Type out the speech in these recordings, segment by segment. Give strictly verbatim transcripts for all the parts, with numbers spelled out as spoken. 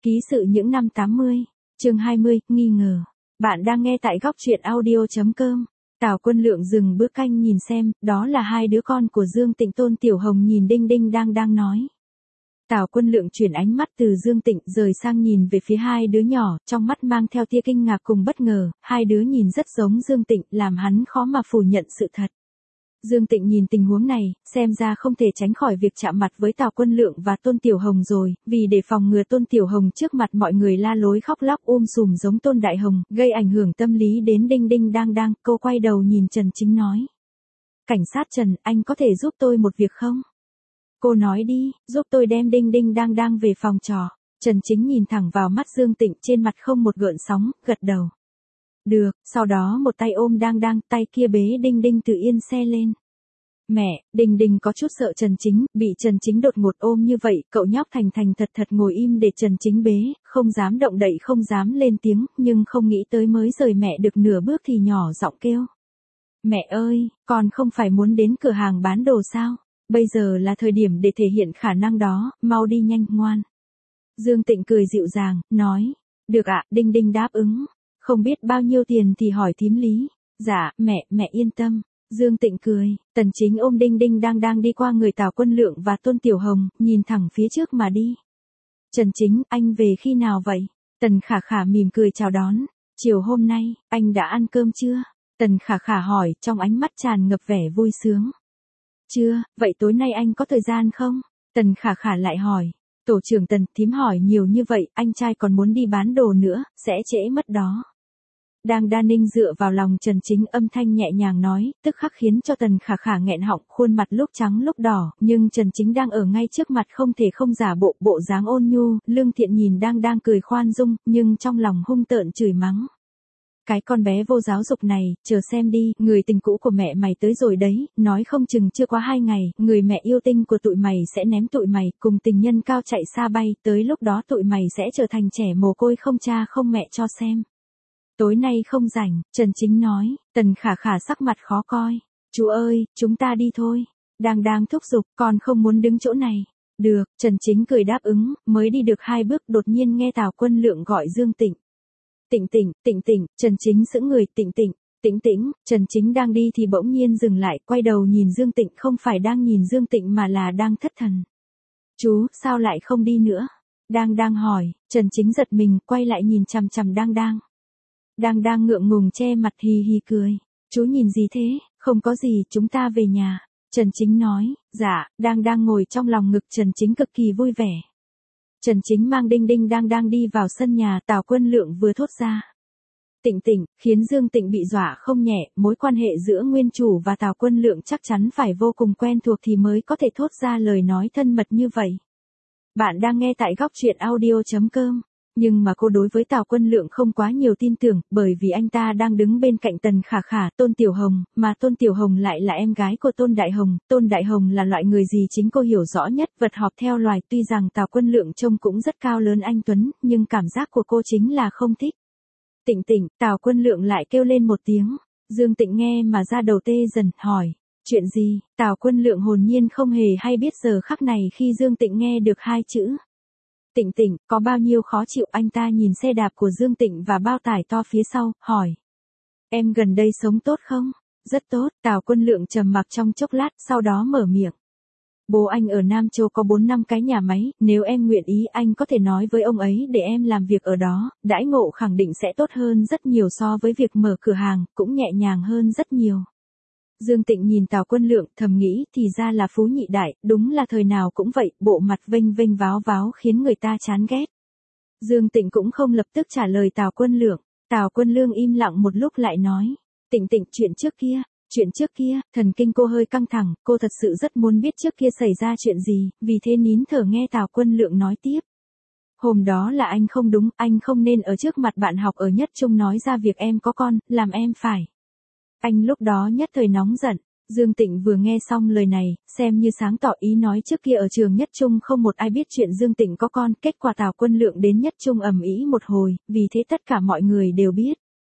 Ký sự những năm tám mươi, chương hai mươi, nghi ngờ. Bạn đang nghe tại góc truyện audio chấm com. Tào Quân Lượng dừng bữa canh nhìn xem, đó là hai đứa con của Dương Tịnh. Tôn Tiểu Hồng nhìn đinh đinh đang đang nói. Tào Quân Lượng chuyển ánh mắt từ Dương Tịnh rời sang nhìn về phía hai đứa nhỏ, trong mắt mang theo tia kinh ngạc cùng bất ngờ, hai đứa nhìn rất giống Dương Tịnh, làm hắn khó mà phủ nhận sự thật. Dương Tịnh nhìn tình huống này, xem ra không thể tránh khỏi việc chạm mặt với Tào Quân Lượng và Tôn Tiểu Hồng rồi, vì để phòng ngừa Tôn Tiểu Hồng trước mặt mọi người la lối khóc lóc um sùm giống Tôn Đại Hồng, gây ảnh hưởng tâm lý đến đinh đinh đang đang, cô quay đầu nhìn Trần Chính nói. Cảnh sát Trần, anh có thể giúp tôi một việc không? Cô nói đi, giúp tôi đem đinh đinh đang đang về phòng trọ. Trần Chính nhìn thẳng vào mắt Dương Tịnh, trên mặt không một gợn sóng, gật đầu. Được, sau đó một tay ôm đang đang, tay kia bế đinh đinh từ yên xe lên. Mẹ, đinh đinh có chút sợ Trần Chính, bị Trần Chính đột ngột ôm như vậy, cậu nhóc thành thành thật thật ngồi im để Trần Chính bế, không dám động đậy không dám lên tiếng, nhưng không nghĩ tới mới rời mẹ được nửa bước thì nhỏ giọng kêu. Mẹ ơi, con không phải muốn đến cửa hàng bán đồ sao? Bây giờ là thời điểm để thể hiện khả năng đó, mau đi nhanh, ngoan. Dương Tịnh cười dịu dàng, nói. Được ạ, đinh đinh đáp ứng. Không biết bao nhiêu tiền thì hỏi thím Lý. Dạ, mẹ, mẹ yên tâm. Dương Tịnh cười, Tần Chính ôm đinh đinh đang đang đi qua người Tào Quân Lượng và Tôn Tiểu Hồng, nhìn thẳng phía trước mà đi. Trần Chính, anh về khi nào vậy? Tần Khả Khả mỉm cười chào đón. Chiều hôm nay, anh đã ăn cơm chưa? Tần Khả Khả hỏi, trong ánh mắt tràn ngập vẻ vui sướng. Chưa, vậy tối nay anh có thời gian không? Tần Khả Khả lại hỏi. Tổ trưởng Tần, thím hỏi nhiều như vậy, anh trai còn muốn đi bán đồ nữa, sẽ trễ mất đó. Đang đa ninh dựa vào lòng Trần Chính, âm thanh nhẹ nhàng nói, tức khắc khiến cho Tần Khả Khả nghẹn họng, khuôn mặt lúc trắng lúc đỏ, nhưng Trần Chính đang ở ngay trước mặt không thể không giả bộ, bộ dáng ôn nhu, lương thiện nhìn đang đang cười khoan dung, nhưng trong lòng hung tợn chửi mắng. Cái con bé vô giáo dục này, chờ xem đi, người tình cũ của mẹ mày tới rồi đấy, nói không chừng chưa quá hai ngày, người mẹ yêu tinh của tụi mày sẽ ném tụi mày, cùng tình nhân cao chạy xa bay, tới lúc đó tụi mày sẽ trở thành trẻ mồ côi không cha không mẹ cho xem. Tối nay không rảnh, Trần Chính nói. Tần Khả Khả sắc mặt khó coi. Chú ơi, chúng ta đi thôi. Đang đang thúc giục, con không muốn đứng chỗ này. Được, Trần Chính cười đáp ứng, mới đi được hai bước đột nhiên nghe Tào Quân Lượng gọi Dương Tịnh. Tịnh tịnh, tịnh tịnh, Trần Chính sững người, tịnh tịnh, tĩnh tĩnh, Trần Chính đang đi thì bỗng nhiên dừng lại, quay đầu nhìn Dương Tịnh, không phải đang nhìn Dương Tịnh mà là đang thất thần. Chú, sao lại không đi nữa? Đang đang hỏi, Trần Chính giật mình, quay lại nhìn chằm chằm đang đang. Đang đang ngượng ngùng che mặt hì hì cười. Chú nhìn gì thế? Không có gì, chúng ta về nhà. Trần Chính nói. Dạ, đang đang ngồi trong lòng ngực Trần Chính cực kỳ vui vẻ. Trần Chính mang đinh đinh đang đang đi vào sân nhà, Tào Quân Lượng vừa thốt ra. Tịnh tịnh, khiến Dương Tịnh bị dọa không nhẹ, mối quan hệ giữa nguyên chủ và Tào Quân Lượng chắc chắn phải vô cùng quen thuộc thì mới có thể thốt ra lời nói thân mật như vậy. Bạn đang nghe tại góc truyện audio chấm com. Nhưng mà cô đối với Tào Quân Lượng không quá nhiều tin tưởng, bởi vì anh ta đang đứng bên cạnh Tần Khả Khả, Tôn Tiểu Hồng, mà Tôn Tiểu Hồng lại là em gái của Tôn Đại Hồng. Tôn Đại Hồng là loại người gì chính cô hiểu rõ nhất, vật họp theo loài. Tuy rằng Tào Quân Lượng trông cũng rất cao lớn anh tuấn, nhưng cảm giác của cô chính là không thích. Tịnh tịnh, Tào Quân Lượng lại kêu lên một tiếng. Dương Tịnh nghe mà ra đầu tê dần, hỏi. Chuyện gì? Tào Quân Lượng hồn nhiên không hề hay biết giờ khắc này khi Dương Tịnh nghe được hai chữ. Tịnh tịnh, có bao nhiêu khó chịu, anh ta nhìn xe đạp của Dương Tịnh và bao tải to phía sau, hỏi. Em gần đây sống tốt không? Rất tốt, Tào Quân Lượng trầm mặc trong chốc lát, sau đó mở miệng. Bố anh ở Nam Châu có bốn năm cái nhà máy, nếu em nguyện ý anh có thể nói với ông ấy để em làm việc ở đó, đãi ngộ khẳng định sẽ tốt hơn rất nhiều so với việc mở cửa hàng, cũng nhẹ nhàng hơn rất nhiều. Dương Tịnh nhìn Tào Quân Lượng, thầm nghĩ thì ra là phú nhị đại, đúng là thời nào cũng vậy, bộ mặt vênh vênh váo váo khiến người ta chán ghét. Dương Tịnh cũng không lập tức trả lời Tào Quân Lượng, Tào Quân Lương im lặng một lúc lại nói, Tịnh Tịnh, chuyện trước kia, chuyện trước kia, thần kinh cô hơi căng thẳng, cô thật sự rất muốn biết trước kia xảy ra chuyện gì, vì thế nín thở nghe Tào Quân Lượng nói tiếp. Hôm đó là anh không đúng, anh không nên ở trước mặt bạn học ở Nhất Trung nói ra việc em có con, làm em phải. Anh lúc đó nhất thời nóng giận. Dương Tịnh vừa nghe xong lời này, xem như sáng tỏ ý nói trước kia ở trường Nhất Trung không một ai biết chuyện Dương Tịnh có con, kết quả Tào Quân Lượng đến Nhất Trung ầm ĩ một hồi, vì thế tất cả mọi người đều biết.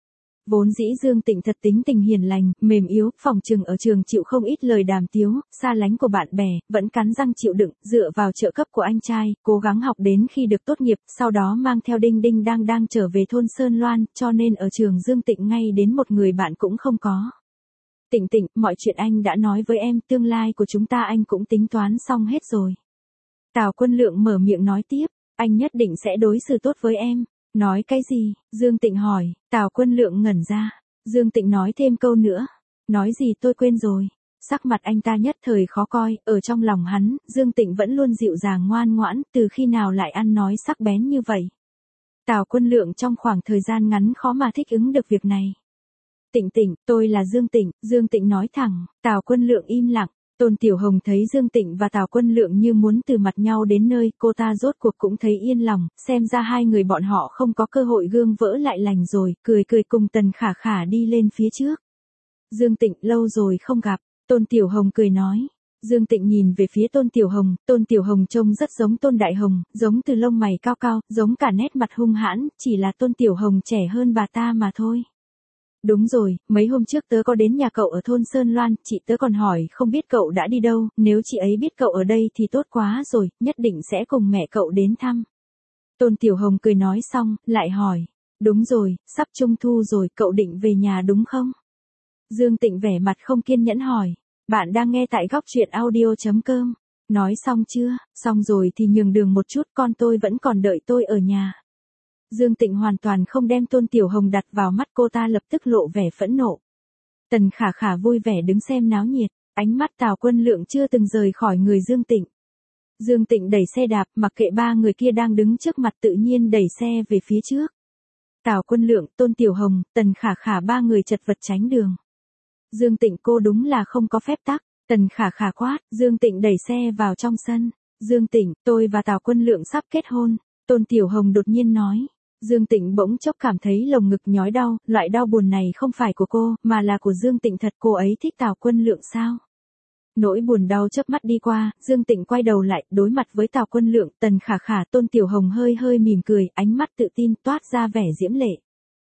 Vốn dĩ Dương Tịnh thật tính tình hiền lành, mềm yếu, phòng trừng ở trường chịu không ít lời đàm tiếu, xa lánh của bạn bè, vẫn cắn răng chịu đựng, dựa vào trợ cấp của anh trai, cố gắng học đến khi được tốt nghiệp, sau đó mang theo Đinh Đinh đang đang trở về thôn Sơn Loan, cho nên ở trường Dương Tịnh ngay đến một người bạn cũng không có. Tịnh Tịnh, mọi chuyện anh đã nói với em, tương lai của chúng ta anh cũng tính toán xong hết rồi. Tào Quân Lượng mở miệng nói tiếp, anh nhất định sẽ đối xử tốt với em. Nói cái gì? Dương Tịnh hỏi, Tào Quân Lượng ngẩn ra. Dương Tịnh nói thêm câu nữa. Nói gì tôi quên rồi. Sắc mặt anh ta nhất thời khó coi, ở trong lòng hắn, Dương Tịnh vẫn luôn dịu dàng ngoan ngoãn, từ khi nào lại ăn nói sắc bén như vậy. Tào Quân Lượng trong khoảng thời gian ngắn khó mà thích ứng được việc này. Tịnh Tịnh, tôi là Dương Tịnh, Dương Tịnh nói thẳng, Tào Quân Lượng im lặng. Tôn Tiểu Hồng thấy Dương Tịnh và Tào Quân Lượng như muốn từ mặt nhau đến nơi, cô ta rốt cuộc cũng thấy yên lòng, xem ra hai người bọn họ không có cơ hội gương vỡ lại lành rồi, cười cười cùng Tần Khả Khả đi lên phía trước. Dương Tịnh, lâu rồi không gặp, Tôn Tiểu Hồng cười nói. Dương Tịnh nhìn về phía Tôn Tiểu Hồng, Tôn Tiểu Hồng trông rất giống Tôn Đại Hồng, giống từ lông mày cao cao, giống cả nét mặt hung hãn, chỉ là Tôn Tiểu Hồng trẻ hơn bà ta mà thôi. Đúng rồi, mấy hôm trước tớ có đến nhà cậu ở thôn Sơn Loan, chị tớ còn hỏi không biết cậu đã đi đâu, nếu chị ấy biết cậu ở đây thì tốt quá rồi, nhất định sẽ cùng mẹ cậu đến thăm. Tôn Tiểu Hồng cười nói xong, lại hỏi, đúng rồi, sắp trung thu rồi, cậu định về nhà đúng không? Dương Tịnh vẻ mặt không kiên nhẫn hỏi, bạn đang nghe tại góc truyện audio chấm com, nói xong chưa, xong rồi thì nhường đường một chút, con tôi vẫn còn đợi tôi ở nhà. Dương Tịnh hoàn toàn không đem Tôn Tiểu Hồng đặt vào mắt, cô ta lập tức lộ vẻ phẫn nộ. Tần Khả Khả vui vẻ đứng xem náo nhiệt, ánh mắt Tào Quân Lượng chưa từng rời khỏi người Dương Tịnh. Dương Tịnh đẩy xe đạp, mặc kệ ba người kia đang đứng trước mặt, tự nhiên đẩy xe về phía trước. Tào Quân Lượng, Tôn Tiểu Hồng, Tần Khả Khả ba người chật vật tránh đường. Dương Tịnh, cô đúng là không có phép tắc. Tần Khả Khả quát. Dương Tịnh đẩy xe vào trong sân. Dương Tịnh, tôi và Tào Quân Lượng sắp kết hôn. Tôn Tiểu Hồng đột nhiên nói. Dương Tịnh bỗng chốc cảm thấy lồng ngực nhói đau, loại đau buồn này không phải của cô, mà là của Dương Tịnh thật. Cô ấy thích Tào Quân Lượng sao? Nỗi buồn đau chớp mắt đi qua, Dương Tịnh quay đầu lại, đối mặt với Tào Quân Lượng, Tần Khả Khả, Tôn Tiểu Hồng hơi hơi mỉm cười, ánh mắt tự tin toát ra vẻ diễm lệ.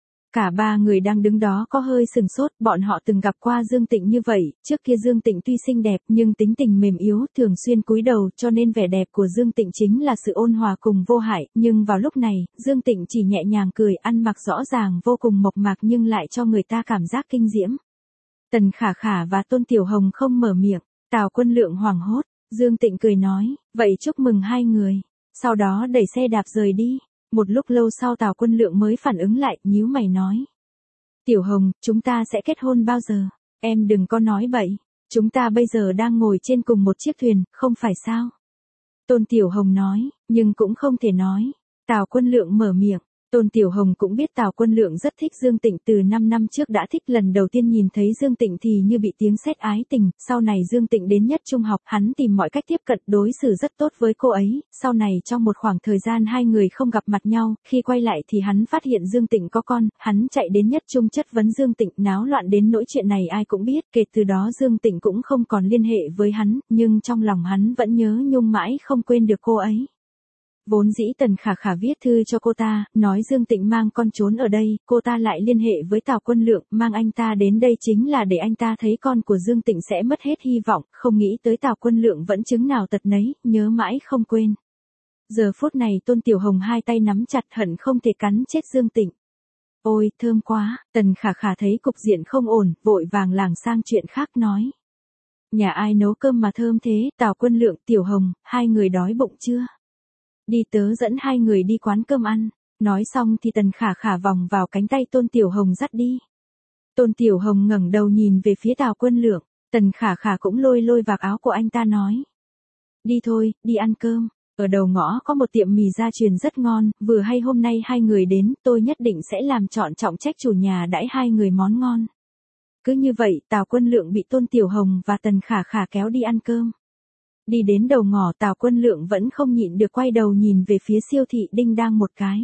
Cả ba người đang đứng đó có hơi sừng sốt, bọn họ từng gặp qua Dương Tịnh như vậy, trước kia Dương Tịnh tuy xinh đẹp nhưng tính tình mềm yếu, thường xuyên cúi đầu, cho nên vẻ đẹp của Dương Tịnh chính là sự ôn hòa cùng vô hại, nhưng vào lúc này, Dương Tịnh chỉ nhẹ nhàng cười, ăn mặc rõ ràng vô cùng mộc mạc nhưng lại cho người ta cảm giác kinh diễm. Tần Khả Khả và Tôn Tiểu Hồng không mở miệng, Tào Quân Lượng hoảng hốt, Dương Tịnh cười nói, vậy chúc mừng hai người, sau đó đẩy xe đạp rời đi. Một lúc lâu sau Tào Quân Lượng mới phản ứng lại, nhíu mày nói. Tiểu Hồng, chúng ta sẽ kết hôn bao giờ? Em đừng có nói bậy. Chúng ta bây giờ đang ngồi trên cùng một chiếc thuyền, không phải sao? Tôn Tiểu Hồng nói, nhưng cũng không thể nói. Tào Quân Lượng mở miệng. Tôn Tiểu Hồng cũng biết Tào Quân Lượng rất thích Dương Tịnh, từ năm năm trước đã thích, lần đầu tiên nhìn thấy Dương Tịnh thì như bị tiếng sét ái tình, sau này Dương Tịnh đến nhất trung học, hắn tìm mọi cách tiếp cận, đối xử rất tốt với cô ấy, sau này trong một khoảng thời gian hai người không gặp mặt nhau, khi quay lại thì hắn phát hiện Dương Tịnh có con, hắn chạy đến nhất trung chất vấn Dương Tịnh, náo loạn đến nỗi chuyện này ai cũng biết, kể từ đó Dương Tịnh cũng không còn liên hệ với hắn, nhưng trong lòng hắn vẫn nhớ nhung mãi không quên được cô ấy. Vốn dĩ Tần Khả Khả viết thư cho cô ta, nói Dương Tịnh mang con trốn ở đây, cô ta lại liên hệ với Tào Quân Lượng, mang anh ta đến đây chính là để anh ta thấy con của Dương Tịnh sẽ mất hết hy vọng, không nghĩ tới Tào Quân Lượng vẫn chứng nào tật nấy, nhớ mãi không quên. Giờ phút này Tôn Tiểu Hồng hai tay nắm chặt hận không thể cắn chết Dương Tịnh. Ôi, thơm quá, Tần Khả Khả thấy cục diện không ổn, vội vàng lảng sang chuyện khác nói. Nhà ai nấu cơm mà thơm thế, Tào Quân Lượng, Tiểu Hồng, hai người đói bụng chưa? Đi tớ dẫn hai người đi quán cơm ăn. Nói xong thì Tần Khả Khả vòng vào cánh tay Tôn Tiểu Hồng dắt đi. Tôn Tiểu Hồng ngẩng đầu nhìn về phía Tào Quân Lượng. Tần Khả Khả cũng lôi lôi vạt áo của anh ta nói. Đi thôi, đi ăn cơm. Ở đầu ngõ có một tiệm mì gia truyền rất ngon, vừa hay hôm nay hai người đến, tôi nhất định sẽ làm trọn trọng trách chủ nhà đãi hai người món ngon. Cứ như vậy, Tào Quân Lượng bị Tôn Tiểu Hồng và Tần Khả Khả kéo đi ăn cơm. Đi đến đầu ngõ, Tào Quân Lượng vẫn không nhịn được quay đầu nhìn về phía siêu thị Đinh Đang một cái.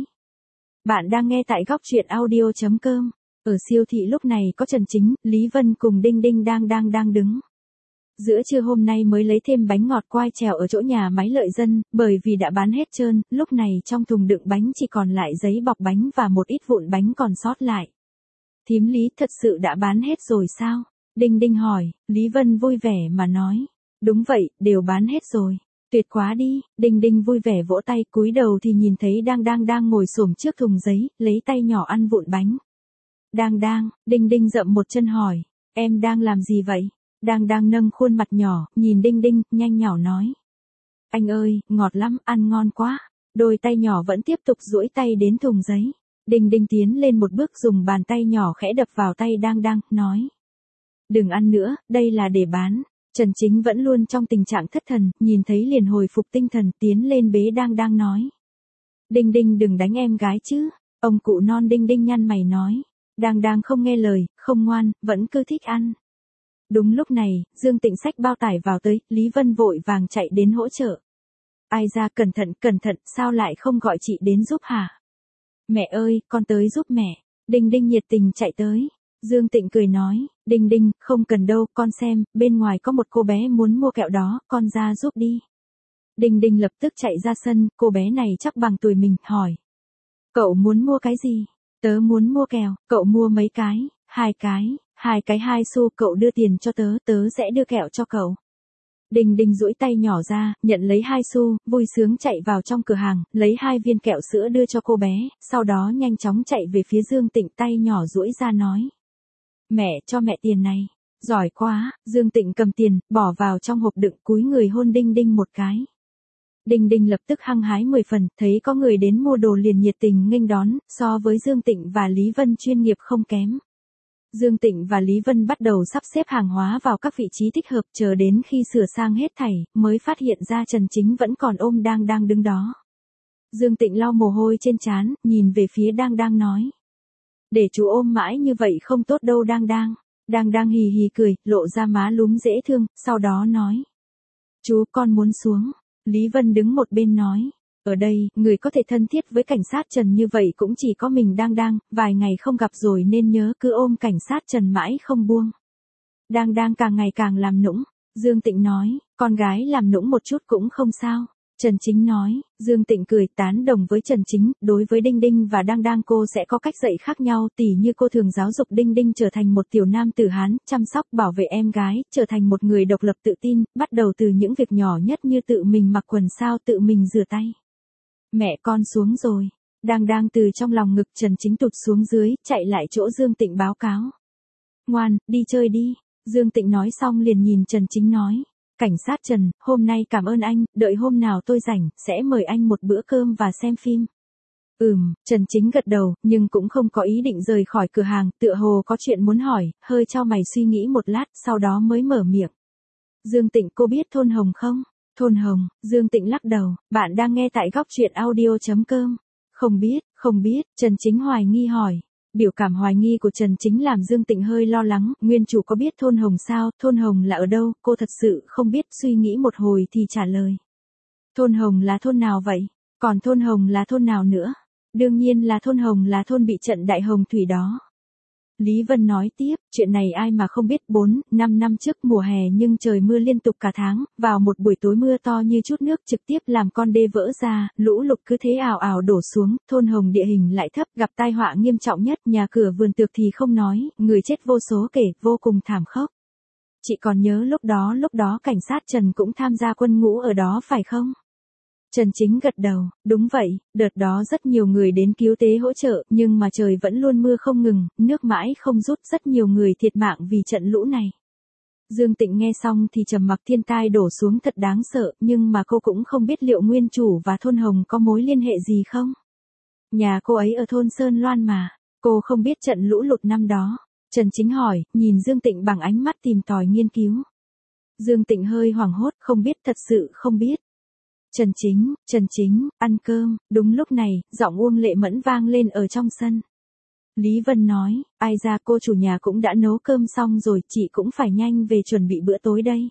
Bạn đang nghe tại góc truyện audio chấm com. Ở siêu thị lúc này có Trần Chính, Lý Vân cùng Đinh Đinh đang đang đang đứng. Giữa trưa hôm nay mới lấy thêm bánh ngọt quai trèo ở chỗ nhà máy Lợi Dân, bởi vì đã bán hết trơn, lúc này trong thùng đựng bánh chỉ còn lại giấy bọc bánh và một ít vụn bánh còn sót lại. Thím Lý thật sự đã bán hết rồi sao? Đinh Đinh hỏi, Lý Vân vui vẻ mà nói. Đúng vậy, đều bán hết rồi. Tuyệt quá đi, Đinh Đinh vui vẻ vỗ tay, cúi đầu thì nhìn thấy Đang Đang đang ngồi xổm trước thùng giấy, lấy tay nhỏ ăn vụn bánh. Đang Đang, Đinh Đinh dậm một chân hỏi, em đang làm gì vậy? Đang Đang nâng khuôn mặt nhỏ, nhìn Đinh Đinh, nhanh nhảu nói. Anh ơi, ngọt lắm, ăn ngon quá. Đôi tay nhỏ vẫn tiếp tục duỗi tay đến thùng giấy. Đinh Đinh tiến lên một bước dùng bàn tay nhỏ khẽ đập vào tay Đang Đang, nói. Đừng ăn nữa, đây là để bán. Trần Chính vẫn luôn trong tình trạng thất thần, nhìn thấy liền hồi phục tinh thần, tiến lên bế Đang Đang nói. Đinh Đinh đừng đánh em gái chứ. Ông cụ non Đinh Đinh nhăn mày nói. Đang Đang không nghe lời, không ngoan, vẫn cứ thích ăn. Đúng lúc này, Dương Tịnh xách bao tải vào tới, Lý Vân vội vàng chạy đến hỗ trợ. Ai ra, cẩn thận, cẩn thận, sao lại không gọi chị đến giúp hả? Mẹ ơi, con tới giúp mẹ. Đinh Đinh nhiệt tình chạy tới. Dương Tịnh cười nói, Đinh Đinh, không cần đâu, con xem, bên ngoài có một cô bé muốn mua kẹo đó, con ra giúp đi. Đinh Đinh lập tức chạy ra sân, cô bé này chắc bằng tuổi mình, hỏi. Cậu muốn mua cái gì? Tớ muốn mua kẹo, cậu mua mấy cái? Hai cái, hai cái hai xu, cậu đưa tiền cho tớ, tớ sẽ đưa kẹo cho cậu. Đinh Đinh duỗi tay nhỏ ra, nhận lấy hai xu, vui sướng chạy vào trong cửa hàng, lấy hai viên kẹo sữa đưa cho cô bé, sau đó nhanh chóng chạy về phía Dương Tịnh, tay nhỏ duỗi ra nói. Mẹ, cho mẹ tiền này. Giỏi quá, Dương Tịnh cầm tiền, bỏ vào trong hộp đựng, cúi người hôn Đinh Đinh một cái. Đinh Đinh lập tức hăng hái mười phần, thấy có người đến mua đồ liền nhiệt tình nghênh đón, so với Dương Tịnh và Lý Vân chuyên nghiệp không kém. Dương Tịnh và Lý Vân bắt đầu sắp xếp hàng hóa vào các vị trí thích hợp, chờ đến khi sửa sang hết thảy, mới phát hiện ra Trần Chính vẫn còn ôm Đang Đang đứng đó. Dương Tịnh lau mồ hôi trên trán, nhìn về phía Đang Đang nói. Để chú ôm mãi như vậy không tốt đâu Đang Đang. Đang Đang hì hì cười, lộ ra má lúm dễ thương, sau đó nói. Chú, con muốn xuống. Lý Vân đứng một bên nói. Ở đây, người có thể thân thiết với cảnh sát Trần như vậy cũng chỉ có mình Đang Đang, vài ngày không gặp rồi nên nhớ cứ ôm cảnh sát Trần mãi không buông. Đang Đang càng ngày càng làm nũng. Dương Tịnh nói, con gái làm nũng một chút cũng không sao. Trần Chính nói, Dương Tịnh cười tán đồng với Trần Chính, đối với Đinh Đinh và Đang Đang cô sẽ có cách dạy khác nhau, tỉ như cô thường giáo dục Đinh Đinh trở thành một tiểu nam tử Hán, chăm sóc bảo vệ em gái, trở thành một người độc lập tự tin, bắt đầu từ những việc nhỏ nhất như tự mình mặc quần sao, tự mình rửa tay. Mẹ con xuống rồi. Đang Đang từ trong lòng ngực Trần Chính tụt xuống dưới, chạy lại chỗ Dương Tịnh báo cáo. Ngoan, đi chơi đi. Dương Tịnh nói xong liền nhìn Trần Chính nói. Cảnh sát Trần, hôm nay cảm ơn anh, đợi hôm nào tôi rảnh, sẽ mời anh một bữa cơm và xem phim. Ừm, Trần Chính gật đầu, nhưng cũng không có ý định rời khỏi cửa hàng, tựa hồ có chuyện muốn hỏi, hơi chau mày suy nghĩ một lát, sau đó mới mở miệng. Dương Tịnh, cô biết Thôn Hồng không? Thôn Hồng, Dương Tịnh lắc đầu, bạn đang nghe tại góc truyện audio chấm com. Không biết, không biết, Trần Chính hoài nghi hỏi. Biểu cảm hoài nghi của Trần Chính làm Dương Tịnh hơi lo lắng, nguyên chủ có biết Thôn Hồng sao, Thôn Hồng là ở đâu, cô thật sự không biết, suy nghĩ một hồi thì trả lời. Thôn Hồng là thôn nào vậy? Còn Thôn Hồng là thôn nào nữa? Đương nhiên là Thôn Hồng là thôn bị trận đại hồng thủy đó. Lý Vân nói tiếp, chuyện này ai mà không biết, bốn, năm năm trước mùa hè nhưng trời mưa liên tục cả tháng, vào một buổi tối mưa to như chút nước trực tiếp làm con đê vỡ ra, lũ lụt cứ thế ào ào đổ xuống, Thôn Hồng địa hình lại thấp, gặp tai họa nghiêm trọng nhất, nhà cửa vườn tược thì không nói, người chết vô số kể, vô cùng thảm khốc. Chị còn nhớ lúc đó lúc đó cảnh sát Trần cũng tham gia quân ngũ ở đó phải không? Trần Chính gật đầu, đúng vậy, đợt đó rất nhiều người đến cứu tế hỗ trợ, nhưng mà trời vẫn luôn mưa không ngừng, nước mãi không rút, rất nhiều người thiệt mạng vì trận lũ này. Dương Tịnh nghe xong thì trầm mặc, thiên tai đổ xuống thật đáng sợ, nhưng mà cô cũng không biết liệu nguyên chủ và Thôn Hồng có mối liên hệ gì không? Nhà cô ấy ở thôn Sơn Loan mà, cô không biết trận lũ lụt năm đó. Trần Chính hỏi, nhìn Dương Tịnh bằng ánh mắt tìm tòi nghiên cứu. Dương Tịnh hơi hoảng hốt, không biết, thật sự không biết. Trần Chính, Trần Chính, ăn cơm. Đúng lúc này, giọng Uông Lệ Mẫn vang lên ở trong sân. Lý Vân nói, ai ra, cô chủ nhà cũng đã nấu cơm xong rồi, chị cũng phải nhanh về chuẩn bị bữa tối đây.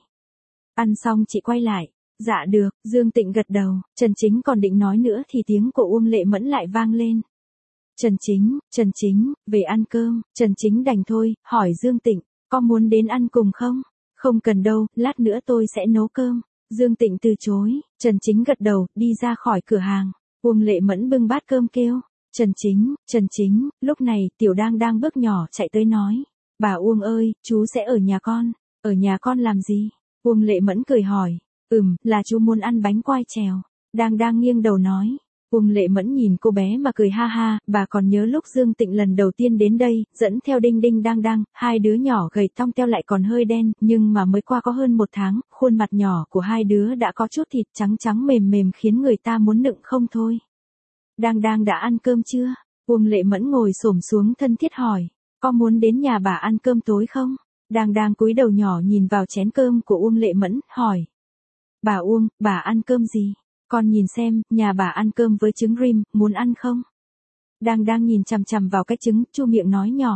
Ăn xong chị quay lại. Dạ được, Dương Tịnh gật đầu. Trần Chính còn định nói nữa thì tiếng của Uông Lệ Mẫn lại vang lên. Trần Chính, Trần Chính, về ăn cơm. Trần Chính đành thôi, hỏi Dương Tịnh, có muốn đến ăn cùng không? Không cần đâu, lát nữa tôi sẽ nấu cơm. Dương Tịnh từ chối, Trần Chính gật đầu, đi ra khỏi cửa hàng. Uông Lệ Mẫn bưng bát cơm kêu, Trần Chính, Trần Chính, lúc này Tiểu Đang đang bước nhỏ chạy tới nói. Bà Uông ơi, chú sẽ ở nhà con. Ở nhà con làm gì? Uông Lệ Mẫn cười hỏi. Ừm, là chú muốn ăn bánh quai trèo. Đang đang nghiêng đầu nói. Uông Lệ Mẫn nhìn cô bé mà cười ha ha, bà còn nhớ lúc Dương Tịnh lần đầu tiên đến đây, dẫn theo Đinh Đinh Đang Đang, hai đứa nhỏ gầy tong teo lại còn hơi đen, nhưng mà mới qua có hơn một tháng, khuôn mặt nhỏ của hai đứa đã có chút thịt trắng trắng mềm mềm khiến người ta muốn nựng không thôi. Đang Đang đã ăn cơm chưa? Uông Lệ Mẫn ngồi xổm xuống thân thiết hỏi, có muốn đến nhà bà ăn cơm tối không? Đang Đang cúi đầu nhỏ nhìn vào chén cơm của Uông Lệ Mẫn, hỏi. Bà Uông, bà ăn cơm gì? Con nhìn xem, nhà bà ăn cơm với trứng rim, muốn ăn không? Đang đang nhìn chằm chằm vào cái trứng, chu miệng nói nhỏ.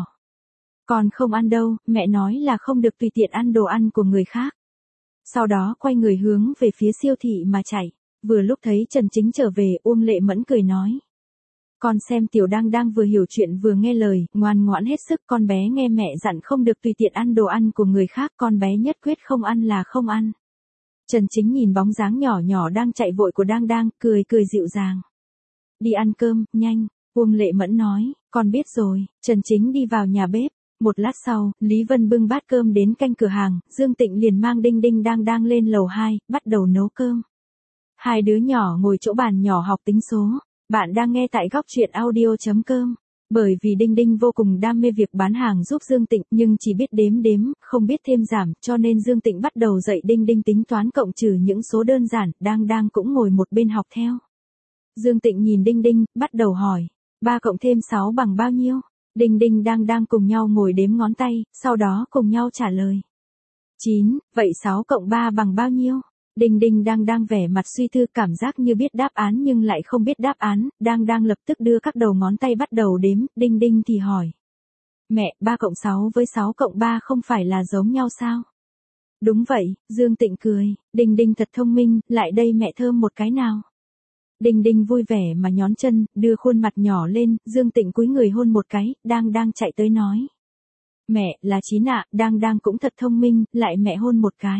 Con không ăn đâu, mẹ nói là không được tùy tiện ăn đồ ăn của người khác. Sau đó quay người hướng về phía siêu thị mà chạy. Vừa lúc thấy Trần Chính trở về, Uông Lệ Mẫn cười nói. Con xem Tiểu Đang đang vừa hiểu chuyện vừa nghe lời, ngoan ngoãn hết sức, con bé nghe mẹ dặn không được tùy tiện ăn đồ ăn của người khác, con bé nhất quyết không ăn là không ăn. Trần Chính nhìn bóng dáng nhỏ nhỏ đang chạy vội của Đang Đang, cười cười dịu dàng. Đi ăn cơm, nhanh, Uông Lệ Mẫn nói, con biết rồi. Trần Chính đi vào nhà bếp. Một lát sau, Lý Vân bưng bát cơm đến canh cửa hàng, Dương Tịnh liền mang Đinh Đinh Đang Đang lên lầu hai, bắt đầu nấu cơm. Hai đứa nhỏ ngồi chỗ bàn nhỏ học tính số. Bạn đang nghe tại góc truyện audio chấm com. Bởi vì Đinh Đinh vô cùng đam mê việc bán hàng giúp Dương Tịnh, nhưng chỉ biết đếm đếm, không biết thêm giảm, cho nên Dương Tịnh bắt đầu dạy Đinh Đinh tính toán cộng trừ những số đơn giản, Đang Đang cũng ngồi một bên học theo. Dương Tịnh nhìn Đinh Đinh, bắt đầu hỏi, ba cộng thêm sáu bằng bao nhiêu? Đinh Đinh Đang Đang cùng nhau ngồi đếm ngón tay, sau đó cùng nhau trả lời. chín, vậy sáu cộng ba bằng bao nhiêu? Đinh Đinh Đang Đang vẻ mặt suy tư, cảm giác như biết đáp án nhưng lại không biết đáp án, Đang Đang lập tức đưa các đầu ngón tay bắt đầu đếm, Đinh Đinh thì hỏi. Mẹ, ba cộng sáu với sáu cộng ba không phải là giống nhau sao? Đúng vậy, Dương Tịnh cười, Đinh Đinh thật thông minh, lại đây mẹ thơm một cái nào. Đinh Đinh vui vẻ mà nhón chân, đưa khuôn mặt nhỏ lên, Dương Tịnh cúi người hôn một cái, Đang Đang chạy tới nói. Mẹ, là Chín ạ, Đang Đang cũng thật thông minh, lại mẹ hôn một cái.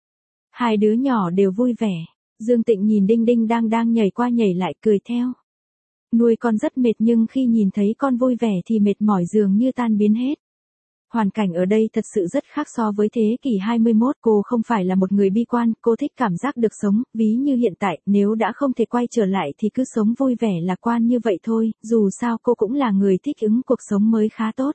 Hai đứa nhỏ đều vui vẻ. Dương Tịnh nhìn Đinh Đinh Đang Đang nhảy qua nhảy lại, cười theo. Nuôi con rất mệt nhưng khi nhìn thấy con vui vẻ thì mệt mỏi dường như tan biến hết. Hoàn cảnh ở đây thật sự rất khác so với thế kỷ hai mươi mốt, cô không phải là một người bi quan, cô thích cảm giác được sống, ví như hiện tại, nếu đã không thể quay trở lại thì cứ sống vui vẻ lạc quan như vậy thôi, dù sao cô cũng là người thích ứng cuộc sống mới khá tốt.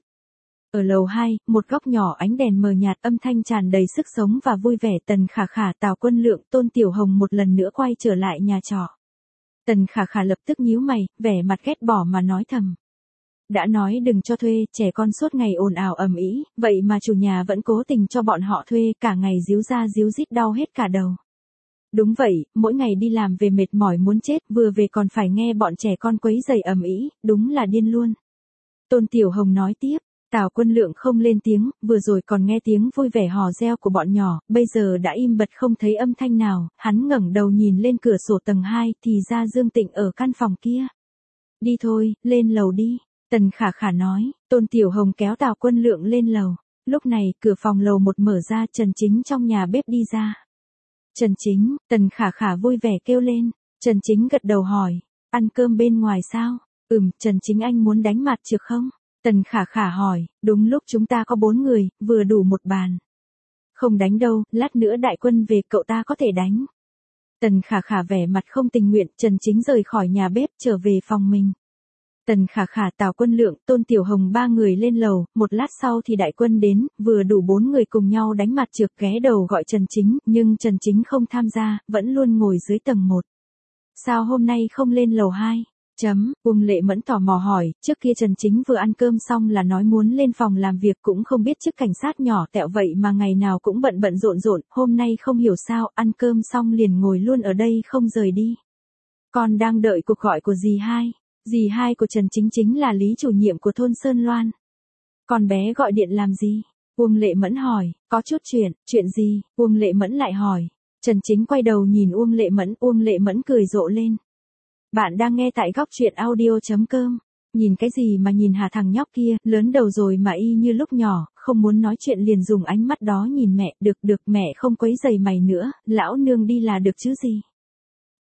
Ở lầu hai, một góc nhỏ ánh đèn mờ nhạt, âm thanh tràn đầy sức sống và vui vẻ, Tần Khả Khả, Tào Quân Lượng, Tôn Tiểu Hồng một lần nữa quay trở lại nhà trọ. Tần Khả Khả lập tức nhíu mày, vẻ mặt ghét bỏ mà nói thầm. Đã nói đừng cho thuê, trẻ con suốt ngày ồn ào ầm ĩ, vậy mà chủ nhà vẫn cố tình cho bọn họ thuê, cả ngày díu ra díu dít đau hết cả đầu. Đúng vậy, mỗi ngày đi làm về mệt mỏi muốn chết, vừa về còn phải nghe bọn trẻ con quấy rầy ầm ĩ, đúng là điên luôn. Tôn Tiểu Hồng nói tiếp. Tào Quân Lượng không lên tiếng, vừa rồi còn nghe tiếng vui vẻ hò reo của bọn nhỏ, bây giờ đã im bặt không thấy âm thanh nào, hắn ngẩng đầu nhìn lên cửa sổ tầng hai, thì ra Dương Tịnh ở căn phòng kia. Đi thôi, lên lầu đi, Tần Khả Khả nói, Tôn Tiểu Hồng kéo Tào Quân Lượng lên lầu. Lúc này, cửa phòng lầu một mở ra, Trần Chính trong nhà bếp đi ra. Trần Chính, Tần Khả Khả vui vẻ kêu lên, Trần Chính gật đầu hỏi, ăn cơm bên ngoài sao? Ừm, Trần Chính anh muốn đánh mặt trược không? Tần Khả Khả hỏi, đúng lúc chúng ta có bốn người, vừa đủ một bàn. Không đánh đâu, lát nữa đại quân về cậu ta có thể đánh. Tần Khả Khả vẻ mặt không tình nguyện, Trần Chính rời khỏi nhà bếp trở về phòng mình. Tần Khả Khả, Tào Quân Lượng, Tôn Tiểu Hồng ba người lên lầu, một lát sau thì đại quân đến, vừa đủ bốn người cùng nhau đánh mặt trược, ghé đầu gọi Trần Chính, nhưng Trần Chính không tham gia, vẫn luôn ngồi dưới tầng một. Sao hôm nay không lên lầu hai? Chấm, Uông Lệ Mẫn tò mò hỏi, trước kia Trần Chính vừa ăn cơm xong là nói muốn lên phòng làm việc, cũng không biết chức cảnh sát nhỏ tẹo vậy mà ngày nào cũng bận bận rộn rộn, hôm nay không hiểu sao, ăn cơm xong liền ngồi luôn ở đây không rời đi. Con đang đợi cuộc gọi của dì hai. Dì hai của Trần Chính chính là Lý chủ nhiệm của thôn Sơn Loan. Con bé gọi điện làm gì? Uông Lệ Mẫn hỏi, có chút chuyện, chuyện gì? Uông Lệ Mẫn lại hỏi. Trần Chính quay đầu nhìn Uông Lệ Mẫn, Uông Lệ Mẫn cười rộ lên. Bạn đang nghe tại góc truyện audio chấm com. Nhìn cái gì mà nhìn hả, thằng nhóc kia, lớn đầu rồi mà y như lúc nhỏ, không muốn nói chuyện liền dùng ánh mắt đó nhìn mẹ, được được mẹ không quấy giày mày nữa, lão nương đi là được chứ gì.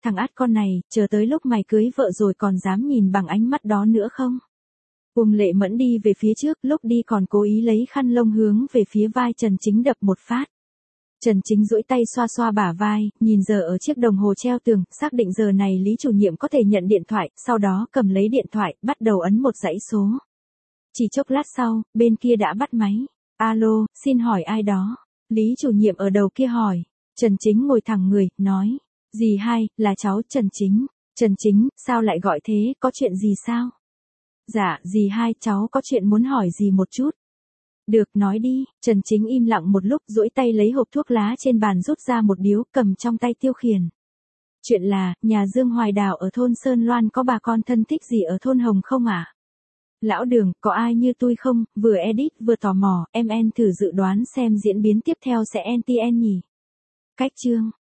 Thằng át con này, chờ tới lúc mày cưới vợ rồi còn dám nhìn bằng ánh mắt đó nữa không? Uông Lệ Mẫn đi về phía trước, lúc đi còn cố ý lấy khăn lông hướng về phía vai Trần Chính đập một phát. Trần Chính duỗi tay xoa xoa bả vai, nhìn giờ ở chiếc đồng hồ treo tường, xác định giờ này Lý chủ nhiệm có thể nhận điện thoại, sau đó cầm lấy điện thoại, bắt đầu ấn một dãy số. Chỉ chốc lát sau, bên kia đã bắt máy. Alo, xin hỏi ai đó? Lý chủ nhiệm ở đầu kia hỏi. Trần Chính ngồi thẳng người, nói. Dì hai, là cháu Trần Chính. Trần Chính, sao lại gọi thế, có chuyện gì sao? Dạ, dì hai, cháu có chuyện muốn hỏi dì một chút. Được, nói đi. Trần Chính im lặng một lúc, duỗi tay lấy hộp thuốc lá trên bàn rút ra một điếu, cầm trong tay tiêu khiển. Chuyện là, nhà Dương Hoài Đào ở thôn Sơn Loan có bà con thân thích gì ở thôn Hồng không ạ? À? Lão Đường, có ai như tôi không? Vừa edit vừa tò mò, em en thử dự đoán xem diễn biến tiếp theo sẽ en tê en nhỉ? Cách chương.